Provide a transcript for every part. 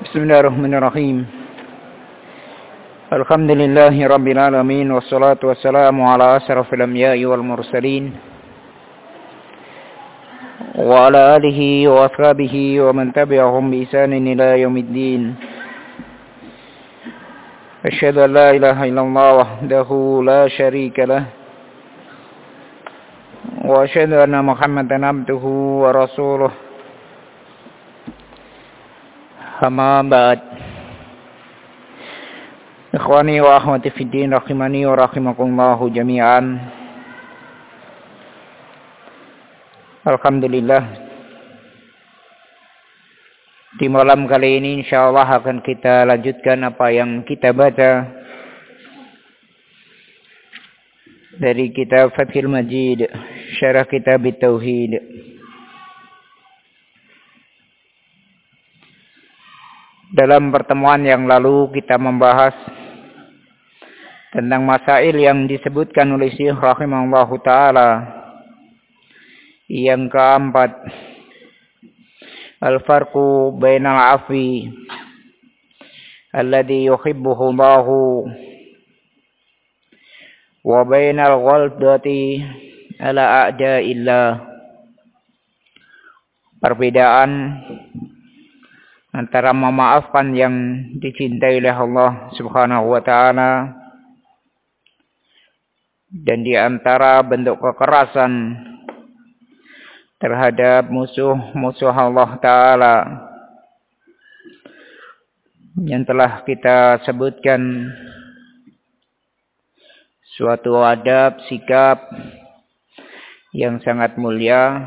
Bismillahirrahmanirrahim. Alhamdulillahi rabbil alamin, wassalatu wassalamu ala asrafil anbiya'i wal mursalin wa ala alihi wa ashabihi wa man tabi'ahum bi ihsanin ila yaumiddin. Asyhadu an la ilaha illallah wahdahu la syarika lah wa asyhadu anna Muhammadan abduhu wa rasuluh. Amma ba'd. Ikhwani wa akhwati fid din rahimani wa rahimakumullah jami'an. Alhamdulillah, di malam kali ini insyaallah akan kita lanjutkan apa yang kita baca dari kitab Fathul Majid, syarah kitab Tauhid. Dalam pertemuan yang lalu kita membahas tentang masail yang disebutkan oleh Syekh rahimahullahu taala. Yang keempat, al-farqu bainal afwi alladhi yuhibbuhu Allahu wa bainal ghaldati ala a'da'illah. Perbedaan antara memaafkan yang dicintai oleh Allah Subhanahu wa taala dan di antara bentuk kekerasan terhadap musuh-musuh Allah taala yang telah kita sebutkan suatu adab sikap yang sangat mulia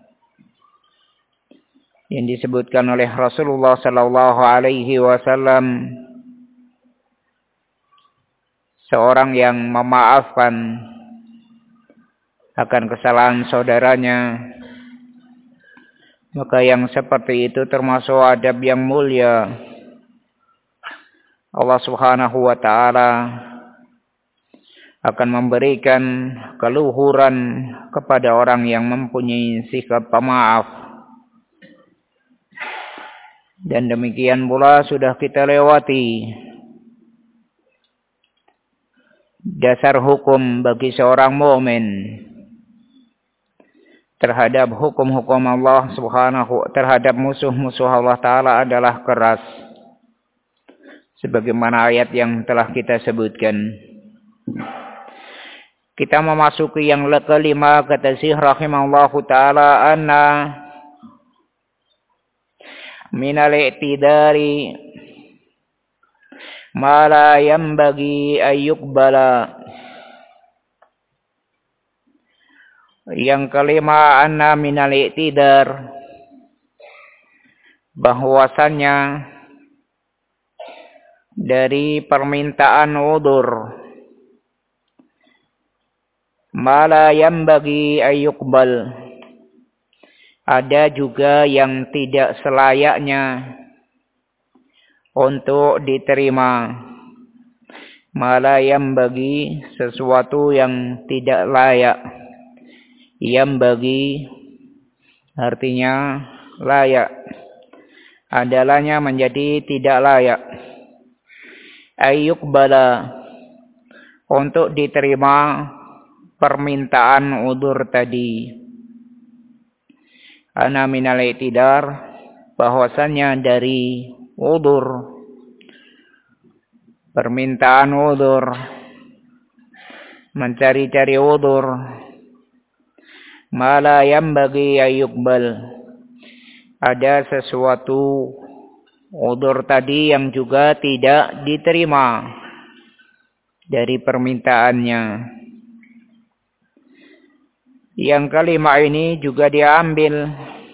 yang disebutkan oleh Rasulullah sallallahu alaihi wasallam. Seorang yang memaafkan akan kesalahan saudaranya, maka yang seperti itu termasuk adab yang mulia. Allah Subhanahu wa taala akan memberikan keluhuran kepada orang yang mempunyai sikap pemaaf. Dan demikian pula sudah kita lewati dasar hukum bagi seorang mukmin terhadap hukum-hukum Allah Subhanahu terhadap musuh-musuh Allah taala adalah keras, sebagaimana ayat yang telah kita sebutkan. Kita memasuki yang kelima, kata Syekh rahimahullahu taala, anna minal i'tidari ma la yanbaghi ayyuqbala. Yang kelima, anna minal i'tidar, bahwasannya dari permintaan udzur ma la yanbaghi ayyuqbal, ada juga yang tidak selayaknya untuk diterima. Malayam bagi sesuatu yang tidak layak. Yang bagi artinya layak. Adalahnya menjadi tidak layak. Ayyuqbala, untuk diterima permintaan udzur tadi. Ana minal i'tidar, bahwasannya dari udzur, permintaan udzur, mencari-cari udzur, ma la yanbaghi ayyuqbal, ada sesuatu udzur tadi yang juga tidak diterima dari permintaannya. Yang kelima ini juga diambil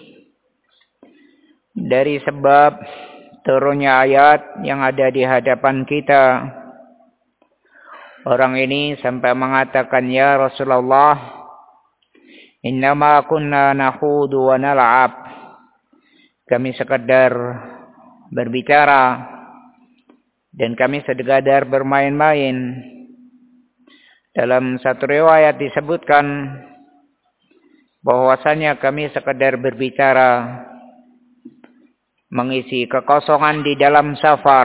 dari sebab turunnya ayat yang ada di hadapan kita. Orang ini sampai mengatakan, ya Rasulullah, innama kunna nakhudu wa nal'ab. Kami sekadar berbicara dan kami sekadar bermain-main. Dalam satu riwayat disebutkan bahwasanya kami sekadar berbicara mengisi kekosongan di dalam safar,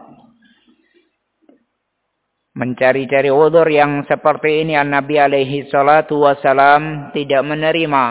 mencari-cari udzur yang seperti ini, Nabi alaihi salatu wasalam tidak menerima.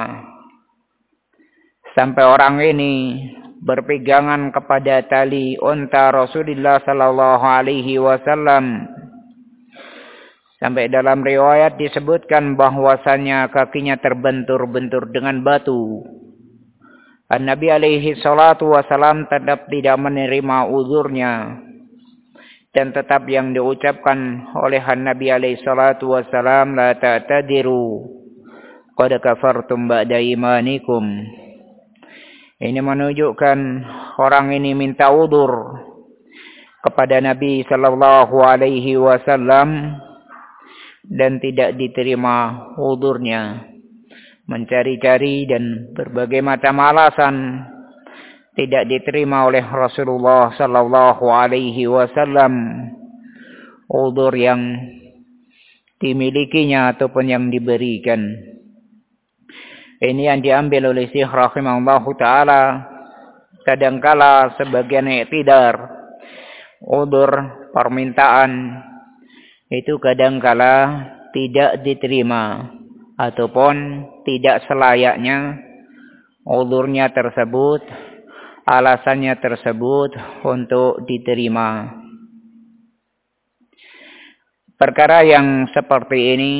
Sampai orang ini berpegangan kepada tali unta Rasulullah sallallahu alaihi wasallam. Sampai dalam riwayat disebutkan bahwasanya kakinya terbentur-bentur dengan batu. Nabi alaihi salatu wasalam tetap tidak menerima uzurnya. Dan tetap yang diucapkan oleh Nabi alaihi salatu wasalam, la ta'tadiru qad kafartum ba'da imanikum. Ini menunjukkan orang ini minta uzur kepada Nabi sallallahu alaihi wasallam dan tidak diterima uzurnya. Mencari-cari dan berbagai macam alasan tidak diterima oleh Rasulullah sallallahu alaihi wasallam uzur yang dimilikinya ataupun yang diberikan. Ini yang diambil oleh Syekh rahimahullahu taala. Kadangkala sebagian i'tidar, uzur permintaan itu kadangkala tidak diterima ataupun tidak selayaknya uzurnya tersebut, alasannya tersebut untuk diterima. Perkara yang seperti ini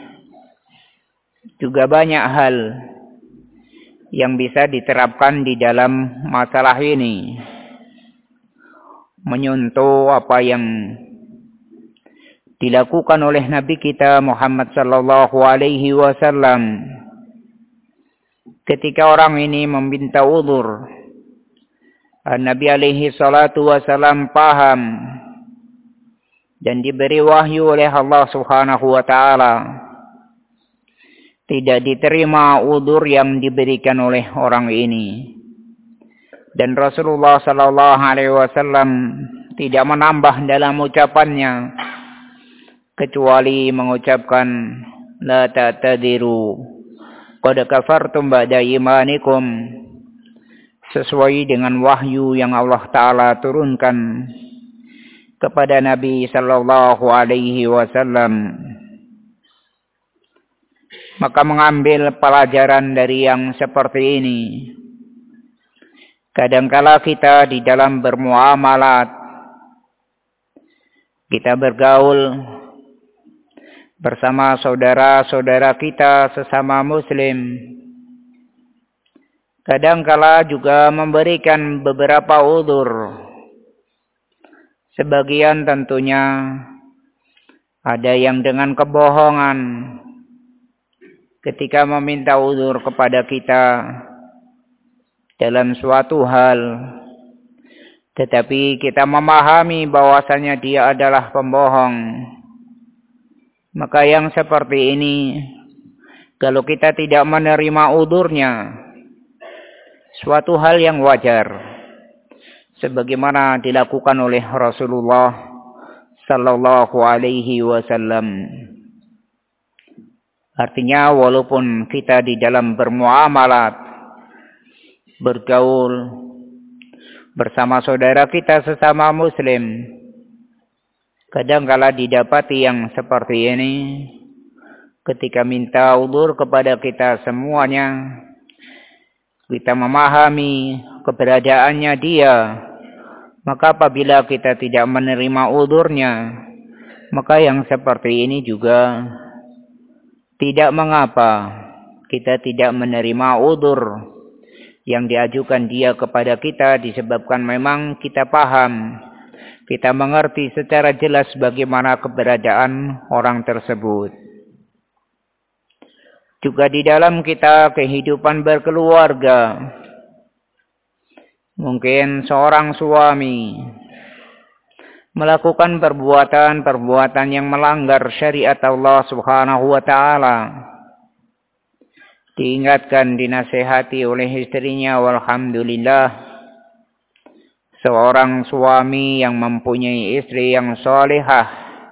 juga banyak hal yang bisa diterapkan di dalam masalah ini. Menyentuh apa yang dilakukan oleh Nabi kita Muhammad sallallahu alaihi wasallam. Ketika orang ini meminta uzur, Nabi alaihi salatu wasallam paham dan diberi wahyu oleh Allah subhanahu wa ta'ala. Tidak diterima uzur yang diberikan oleh orang ini. Dan Rasulullah sallallahu alaihi wasallam tidak menambah dalam ucapannya kecuali mengucapkan la ta'tadiru qad kafartum ba'da imanikum, sesuai dengan wahyu yang Allah taala turunkan kepada Nabi sallallahu alaihi wasallam. Maka mengambil pelajaran dari yang seperti ini, kadangkala kita di dalam bermuamalat, kita bergaul bersama saudara-saudara kita sesama muslim, kadangkala juga memberikan beberapa uzur. Sebagian tentunya ada yang dengan kebohongan ketika meminta uzur kepada kita dalam suatu hal, tetapi kita memahami bahwasanya dia adalah pembohong. Maka yang seperti ini, kalau kita tidak menerima uzurnya, suatu hal yang wajar, sebagaimana dilakukan oleh Rasulullah sallallahu alaihi wasallam. Artinya walaupun kita di dalam bermuamalat, bergaul bersama saudara kita sesama muslim, kadangkala didapati yang seperti ini, ketika minta uzur kepada kita semuanya, kita memahami keberadaannya dia, maka apabila kita tidak menerima uzurnya, maka yang seperti ini juga tidak mengapa kita tidak menerima uzur yang diajukan dia kepada kita, disebabkan memang kita paham, kita mengerti secara jelas bagaimana keberadaan orang tersebut. Juga di dalam kita kehidupan berkeluarga, mungkin seorang suami melakukan perbuatan-perbuatan yang melanggar syariat Allah subhanahu wa ta'ala. Diingatkan, dinasihati oleh istrinya, walhamdulillah. Seorang suami yang mempunyai istri yang salihah,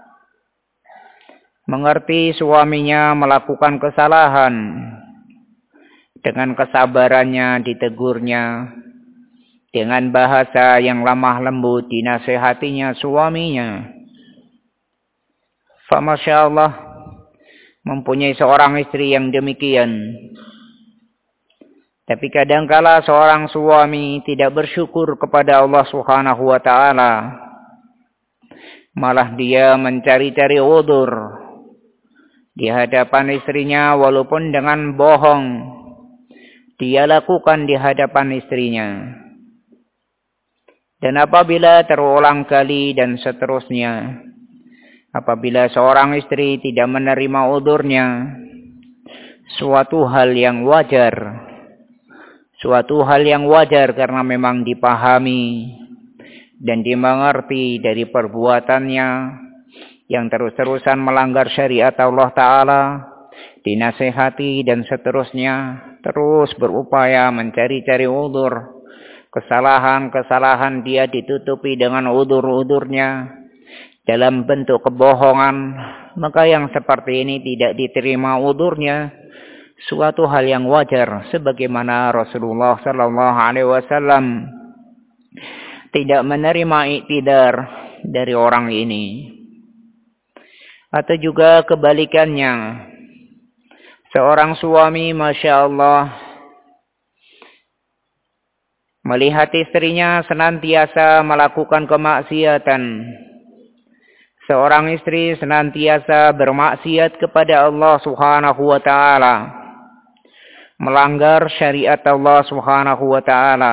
mengerti suaminya melakukan kesalahan, dengan kesabarannya ditegurnya, dengan bahasa yang lemah lembut dinasehatinya suaminya. Masya Allah, mempunyai seorang istri yang demikian. Tapi kadangkala seorang suami tidak bersyukur kepada Allah Subhanahu wa Ta'ala. Malah dia mencari-cari udzur di hadapan istrinya, walaupun dengan bohong dia lakukan di hadapan istrinya. Dan apabila terulang kali dan seterusnya, apabila seorang istri tidak menerima udzurnya, suatu hal yang wajar. Suatu hal yang wajar karena memang dipahami dan dimengerti dari perbuatannya yang terus-terusan melanggar syariat Allah Ta'ala, dinasehati dan seterusnya, terus berupaya mencari-cari udzur. Kesalahan-kesalahan dia ditutupi dengan udzur-udzurnya dalam bentuk kebohongan, maka yang seperti ini tidak diterima udzurnya, suatu hal yang wajar, sebagaimana Rasulullah sallallahu alaihi wasallam tidak menerima iktidar dari orang ini. Atau juga kebalikannya, seorang suami Masya Allah melihat istrinya senantiasa melakukan kemaksiatan. Seorang istri senantiasa bermaksiat kepada Allah Subhanahu wa Ta'ala, melanggar syariat Allah Subhanahu wa Ta'ala.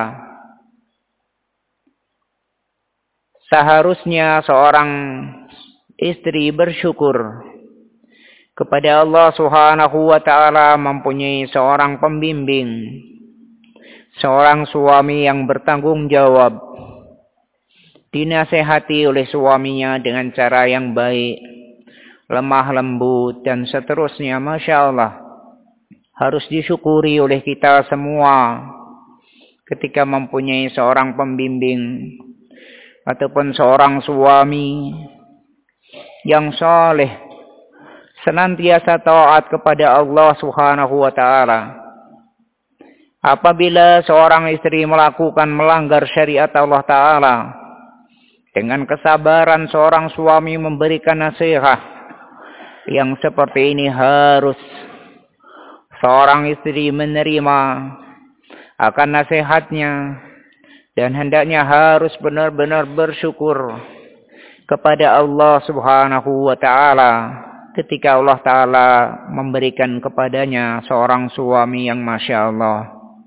Seharusnya seorang istri bersyukur kepada Allah Subhanahu wa Ta'ala mempunyai seorang pembimbing, seorang suami yang bertanggung jawab, dinasehati oleh suaminya dengan cara yang baik, lemah lembut dan seterusnya. Masya Allah, harus disyukuri oleh kita semua ketika mempunyai seorang pembimbing ataupun seorang suami yang saleh, senantiasa taat kepada Allah Subhanahu wa Ta'ala. Apabila seorang istri melanggar syariat Allah Ta'ala, dengan kesabaran seorang suami memberikan nasihat yang seperti ini, harus seorang istri menerima akan nasihatnya dan hendaknya harus benar-benar bersyukur kepada Allah Subhanahu wa Ta'ala ketika Allah Ta'ala memberikan kepadanya seorang suami yang Masya Allah.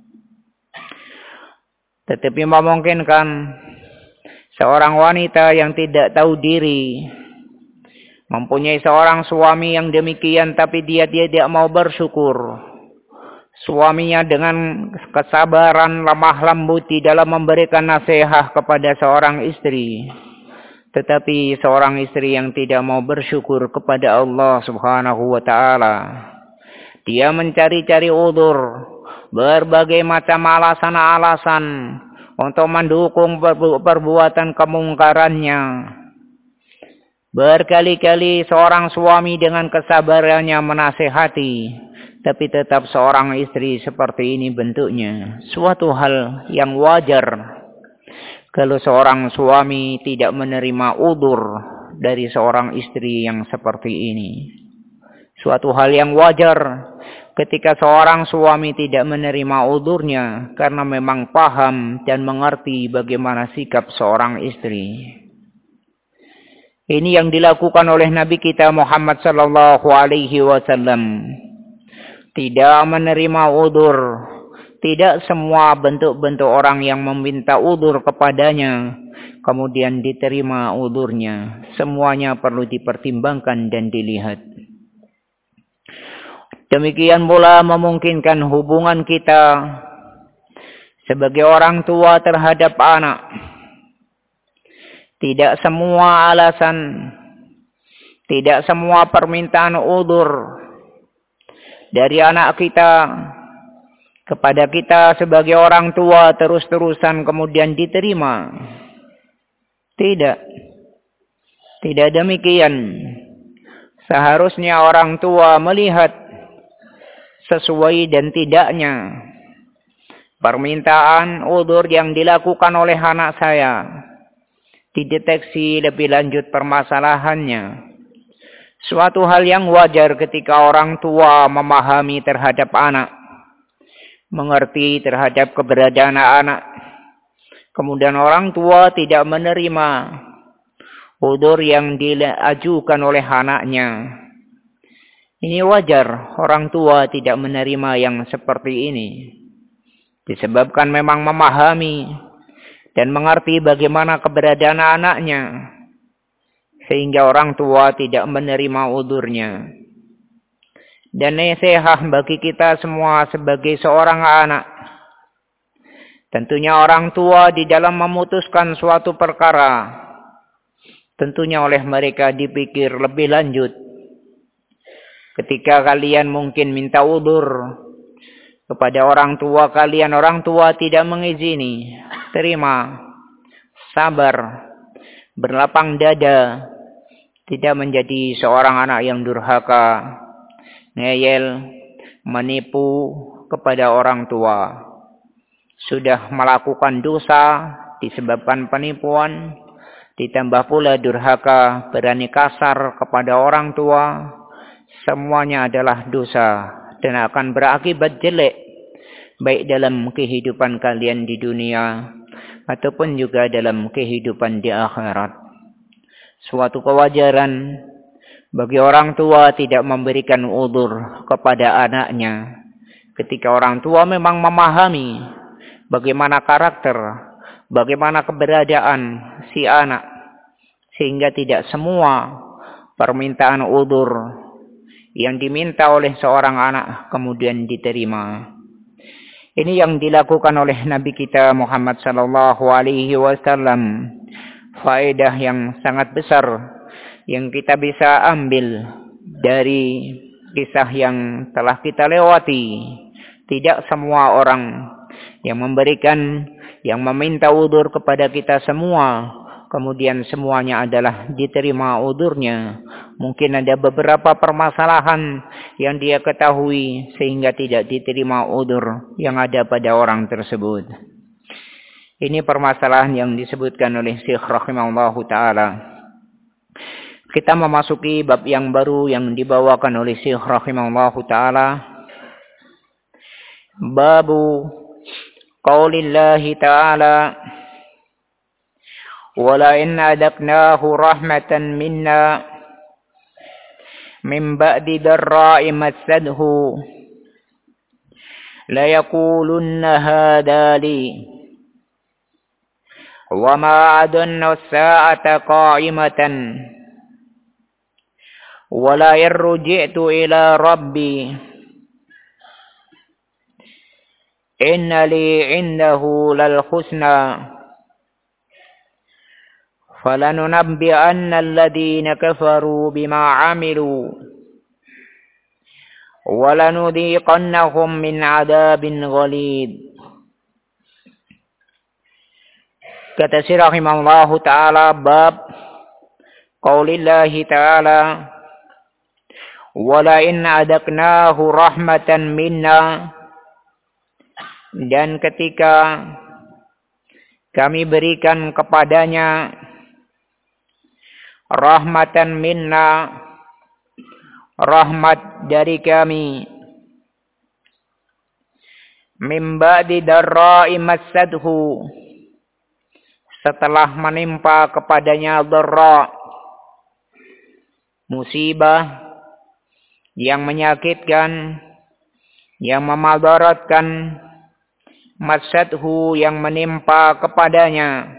Tetapi memungkinkan seorang wanita yang tidak tahu diri mempunyai seorang suami yang demikian, tapi dia tidak mau bersyukur. Suaminya dengan kesabaran lemah lembut di dalam memberikan nasihat kepada seorang istri. Tetapi seorang istri yang tidak mau bersyukur kepada Allah Subhanahu wa Ta'ala, dia mencari-cari udzur, berbagai macam alasan-alasan untuk mendukung perbuatan kemungkarannya. Berkali-kali seorang suami dengan kesabarannya menasehati, tapi tetap seorang istri seperti ini bentuknya. Suatu hal yang wajar kalau seorang suami tidak menerima udzur dari seorang istri yang seperti ini. Suatu hal yang wajar ketika seorang suami tidak menerima udzurnya karena memang paham dan mengerti bagaimana sikap seorang istri. Ini yang dilakukan oleh Nabi kita Muhammad sallallahu alaihi wasallam. Tidak menerima udzur. Tidak semua bentuk-bentuk orang yang meminta udzur kepadanya kemudian diterima udzurnya. Semuanya perlu dipertimbangkan dan dilihat. Demikian pula memungkinkan hubungan kita sebagai orang tua terhadap anak. Tidak semua alasan, tidak semua permintaan udzur dari anak kita kepada kita sebagai orang tua terus-terusan kemudian diterima. Tidak. Tidak demikian. Seharusnya orang tua melihat sesuai dan tidaknya permintaan udzur yang dilakukan oleh anak saya, dideteksi lebih lanjut permasalahannya. Suatu hal yang wajar ketika orang tua memahami terhadap anak, mengerti terhadap keberadaan anak. Kemudian orang tua tidak menerima udzur yang diajukan oleh anaknya. Ini wajar orang tua tidak menerima yang seperti ini. Disebabkan memang memahami dan mengerti bagaimana keberadaan anaknya, sehingga orang tua tidak menerima udzurnya. Dan nasihat bagi kita semua sebagai seorang anak, tentunya orang tua di dalam memutuskan suatu perkara, tentunya oleh mereka dipikir lebih lanjut. Ketika kalian mungkin minta udzur kepada orang tua kalian, orang tua tidak mengizini, terima, sabar, berlapang dada, tidak menjadi seorang anak yang durhaka, ngeyel, menipu kepada orang tua. Sudah melakukan dosa disebabkan penipuan, ditambah pula durhaka, berani kasar kepada orang tua, semuanya adalah dosa dan akan berakibat jelek, baik dalam kehidupan kalian di dunia ataupun juga dalam kehidupan di akhirat. Suatu kewajaran bagi orang tua tidak memberikan udzur kepada anaknya ketika orang tua memang memahami bagaimana karakter, bagaimana keberadaan si anak, sehingga tidak semua permintaan udzur yang diminta oleh seorang anak kemudian diterima. Ini yang dilakukan oleh Nabi kita Muhammad sallallahu alaihi wasallam. Faedah yang sangat besar yang kita bisa ambil dari kisah yang telah kita lewati. Tidak semua orang yang memberikan, yang meminta udzur kepada kita semua, kemudian semuanya adalah diterima udzurnya. Mungkin ada beberapa permasalahan yang dia ketahui sehingga tidak diterima udzur yang ada pada orang tersebut. Ini permasalahan yang disebutkan oleh Syekh rahimahullahu ta'ala. Kita memasuki bab yang baru yang dibawakan oleh Syekh rahimahullahu ta'ala. Babu qaulillahi ta'ala, wala in adaknahu rahmatan minna min ba'di darra'i massadhu la yakulunna hadali wa ma adunna as-sa'ata qa'imatan wa la yarji'tu ila rabbi inna li 'indahu lal husna falanunabbi'anna alladhina kafaru bima 'amilu wa lanudhiqannahum min 'adabin ghalid. Kata Syekh rahimahullahu ta'ala, bab qaulillahi ta'ala, wala in adaknahu rahmatan minna, dan ketika kami berikan kepadanya rahmatan minna, rahmat dari kami, min ba'di darra'i massadhu, setelah menimpa kepadanya dharra, musibah yang menyakitkan, yang memadaratkan, massadhu yang menimpa kepadanya,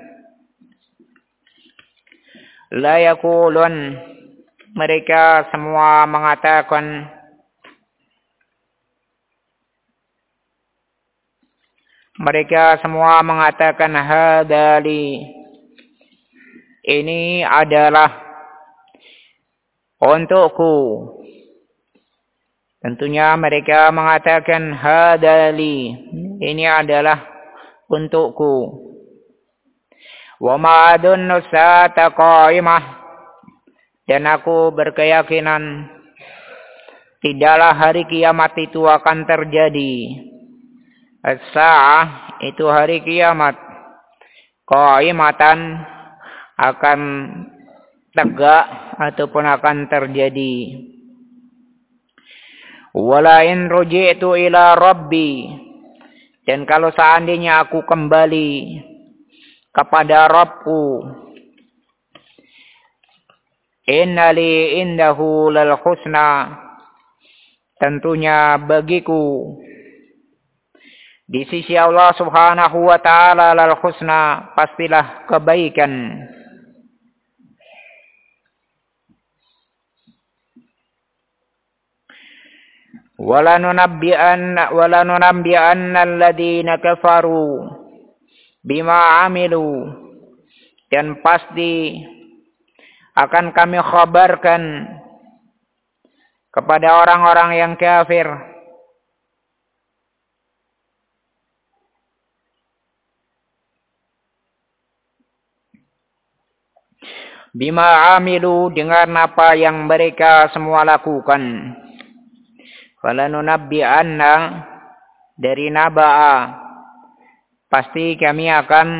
la yakulun, mereka semua mengatakan, hadali, ini adalah untukku. Tentunya mereka mengatakan hadali, ini adalah untukku. Wa ma adunnu sa'ata qa'imah, dan aku berkeyakinan tidaklah hari kiamat itu akan terjadi. As-sa'ah itu hari kiamat. Qa'imatan akan tegak ataupun akan terjadi. Wala in ruji'tu ila rabbi, dan kalau seandainya aku kembali kepada Rabbku, innali indahu lal husna, tentunya bagiku di sisi Allah Subhanahu wa taala lal husna, pastilah kebaikan. Wala nunabbi'anna alladhina kafaru bima amilu, dan pasti akan kami khabarkan kepada orang-orang yang kafir bima amilu, dengan apa yang mereka semua lakukan. Falanunabbi'anna dari naba'a, pasti kami akan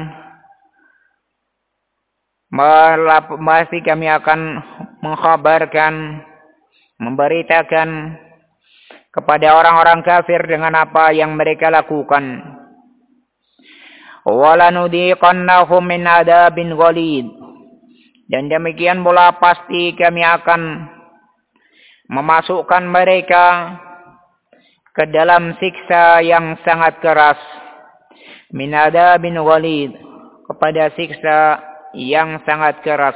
mengkhabarkan, memberitakan kepada orang-orang kafir dengan apa yang mereka lakukan. Walanudhiqannahum min adabin ghalid, dan demikian pula pasti kami akan memasukkan mereka ke dalam siksa yang sangat keras. Min adabin ghalid, kepada siksa yang sangat keras.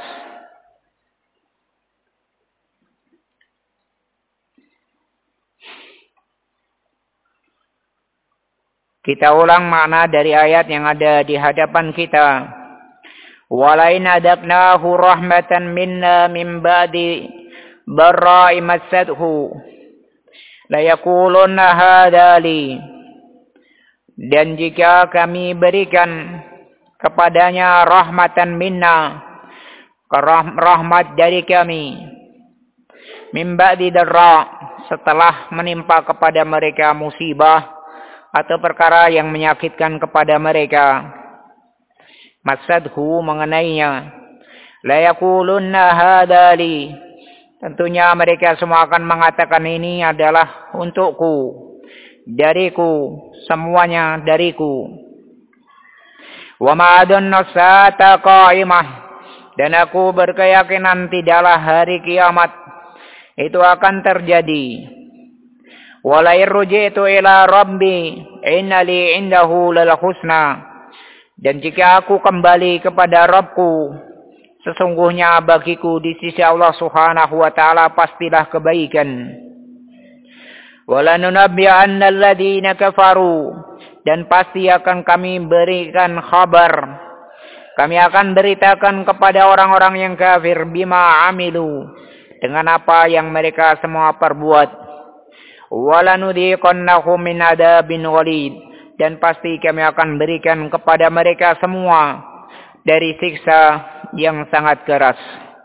Kita ulang makna dari ayat yang ada di hadapan kita. Walain adabnahu rahmatan minna min ba'di dharra'i massathu layakulunna hadali, dan jika kami berikan kepadanya rahmatan minna, rahmat dari kami, min ba'di dharra, setelah menimpa kepada mereka musibah atau perkara yang menyakitkan kepada mereka, masadhu, mengenainya, layakulunna hadali, tentunya mereka semua akan mengatakan ini adalah untukku, dariku, semuanya dariku. Wa ma adunnu sa'ata qa'imah, dan aku berkeyakinan tidaklah hari kiamat itu akan terjadi. Wala irji'tu ila rabbi innali indahu lal husna, dan jika aku kembali kepada Rabbku, sesungguhnya bagiku di sisi Allah Subhanahu wa taala pastilah kebaikan. Wala nunabbi'anna alladhina kafaru, dan pasti akan kami berikan kabar, kami akan beritakan kepada orang-orang yang kafir bima amilu, dengan apa yang mereka semua perbuat. Wala nudhiqannahum min adabin ghalid, dan pasti kami akan berikan kepada mereka semua dari siksa yang sangat keras.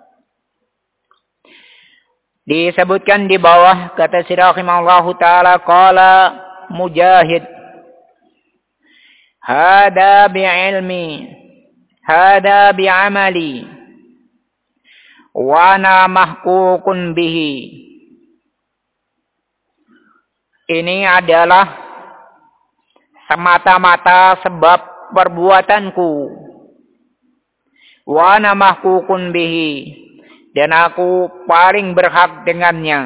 Disebutkan di bawah, kata Syekh rahimahullahu taala, qala Mujahid, hada bi'ilmi, hada bi'amali, wa ana mahkukun bihi. Ini adalah semata-mata sebab perbuatanku. Wa ana mahkukun bihi, dan aku paling berhak dengannya.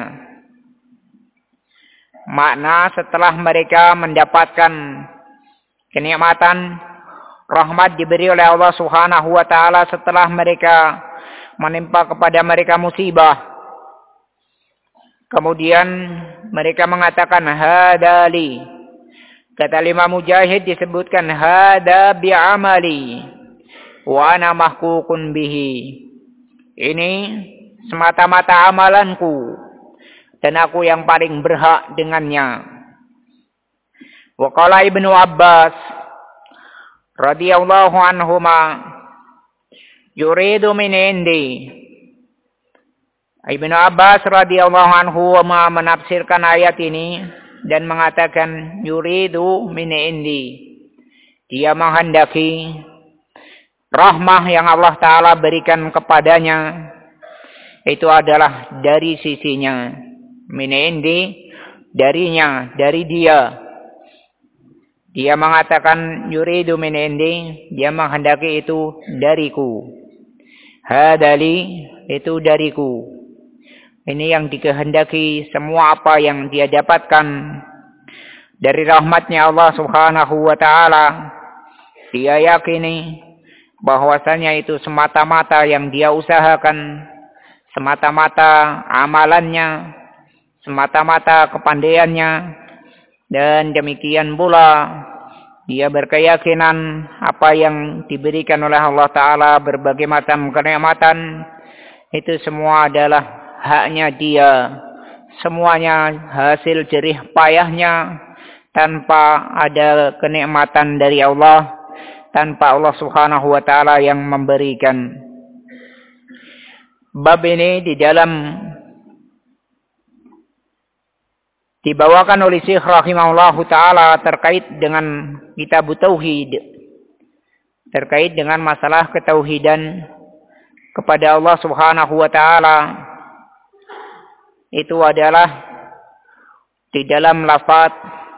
Makna setelah mereka mendapatkan kenikmatan, rahmat diberi oleh Allah Subhanahu wa taala, setelah mereka menimpa kepada mereka musibah, kemudian mereka mengatakan hadali. Kata Imam Mujahid disebutkan hada bi'amali wa ana mahkukun bihi. Ini semata-mata amalanku dan aku yang paling berhak dengannya. Wa qala Ibnu Abbas radhiyallahu anhuma yuridu min indi. Ibnu Abbas radhiyallahu anhu menafsirkan ayat ini dan mengatakan yuridu min indi. Dia menghendaki rahmah yang Allah Ta'ala berikan kepadanya itu adalah dari sisinya. Min indi, darinya, dari dia. Dia mengatakan yuridu min indi, dia menghendaki itu dariku. Hadali, itu dariku. Ini yang dikehendaki, semua apa yang dia dapatkan dari rahmatnya Allah Subhanahu wa Ta'ala. Dia yakini bahwasanya itu semata-mata yang dia usahakan, semata-mata amalannya, semata-mata kepandaiannya, dan demikian pula dia berkeyakinan apa yang diberikan oleh Allah Ta'ala berbagai macam kenikmatan itu semua adalah haknya dia, semuanya hasil jerih payahnya tanpa ada kenikmatan dari Allah, tanpa Allah Subhanahu wa Ta'ala yang memberikan. Bab ini di dalam dibawakan oleh Syekh rahimahullahu ta'ala terkait dengan kitab tauhid, terkait dengan masalah ketauhidan kepada Allah Subhanahu wa Ta'ala. Itu adalah di dalam lafaz,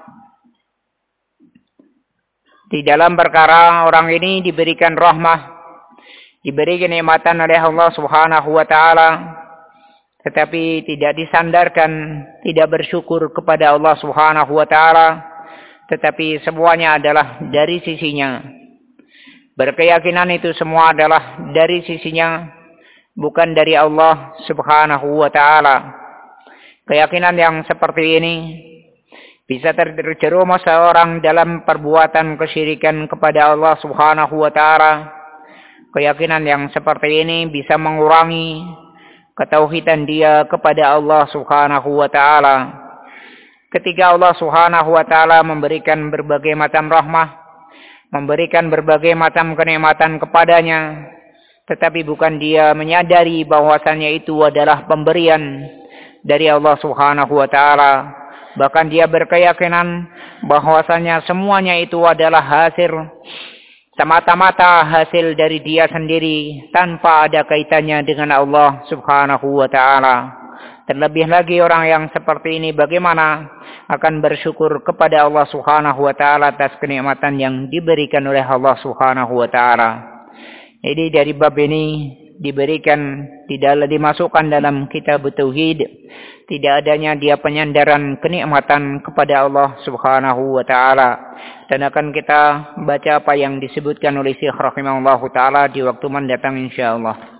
di dalam perkara orang ini diberikan rahmah, diberi kenikmatan oleh Allah Subhanahu wa Ta'ala, tetapi tidak disandarkan, tidak bersyukur kepada Allah Subhanahu wa Ta'ala, tetapi semuanya adalah dari sisinya. Berkeyakinan itu semua adalah dari sisinya, bukan dari Allah Subhanahu wa Ta'ala. Keyakinan yang seperti ini bisa terjerumus seorang dalam perbuatan kesyirikan kepada Allah Subhanahu wa Ta'ala. Keyakinan yang seperti ini bisa mengurangi ketauhidan dia kepada Allah Subhanahu wa Ta'ala. Ketika Allah Subhanahu wa Ta'ala memberikan berbagai macam rahmah, memberikan berbagai macam kenikmatan kepadanya, tetapi bukan dia menyadari bahwasannya itu adalah pemberian dari Allah Subhanahu wa Ta'ala. Bahkan dia berkeyakinan bahwasanya semuanya itu adalah hasil, semata-mata hasil dari dia sendiri, tanpa ada kaitannya dengan Allah Subhanahu wa Ta'ala. Terlebih lagi orang yang seperti ini bagaimana akan bersyukur kepada Allah Subhanahu wa Ta'ala atas kenikmatan yang diberikan oleh Allah Subhanahu wa Ta'ala. Jadi dari bab ini diberikan, tidak dimasukkan dalam kitab tauhid, tidak adanya dia penyandaran kenikmatan kepada Allah Subhanahu wa Ta'ala. Dan akan kita baca apa yang disebutkan oleh Syekh rahimahullahu ta'ala di waktu mendatang insyaallah.